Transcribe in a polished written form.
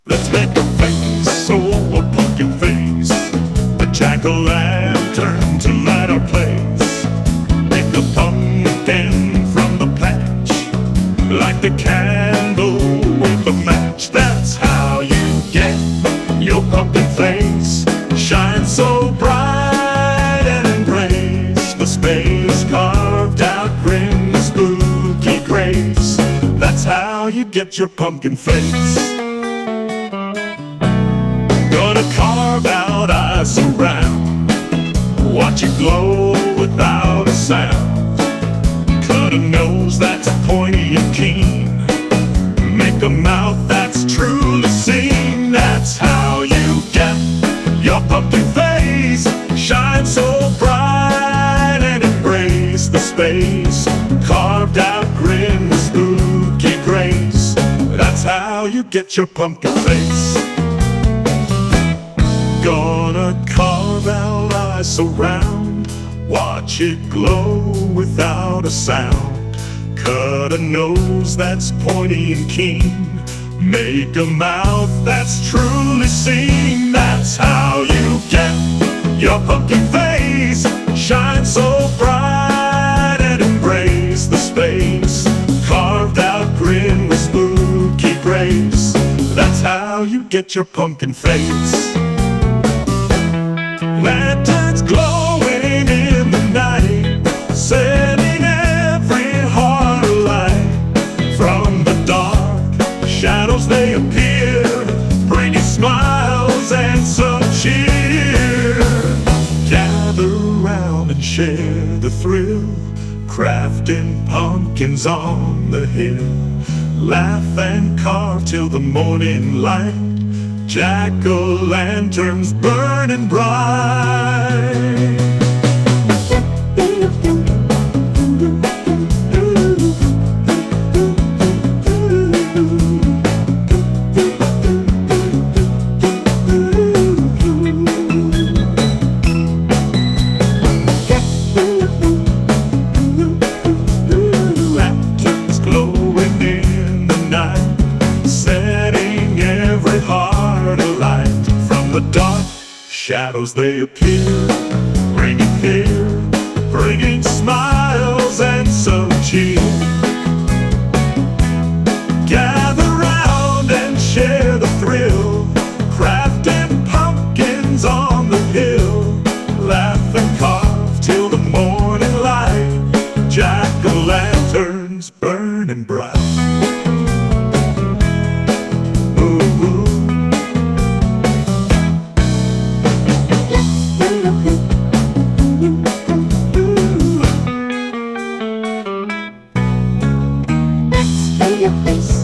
Let's make a face, oh, a pumpkin face, a jack-o'-lantern to light our place. Make a pumpkin from the patch, like the candle with a match. That's how you get your pumpkin face. Shine so bright and embrace the space carved out, grin, spooky grace. That's how you get your pumpkin face. Gonna carve out eyes around, watch it glow without a sound. Cut a nose that's pointy and keen, make a mouth that's truly seen. That's how you get your pumpkin face. Shine so bright and embrace the space carved out, grin, with spooky grace. That's how you get your pumpkin face. Gonna carve out eyes around, watch it glow without a sound. Cut a nose that's pointy and keen, make a mouth that's truly seen. That's how you get your pumpkin face. Shine so bright and embrace the space carved out, grin, with spooky grace. That's how you get your pumpkin face. Lanterns glowing in the night, setting every heart alight. From the dark shadows they appear, bringing smiles and some cheer. Gather round and share the thrill, crafting pumpkins on the hill. Laugh and carve till the morning light, jack-o'-lanterns burning bright. Lanterns glowing in the night, setting every heart alight. From the dark shadows they appear, bringing fear, bringing smiles and some cheer. Gather round and share the thrill, crafting pumpkins on the hill. Laugh and carve till the morning light, jack-o'-lanterns burning bright. Your face.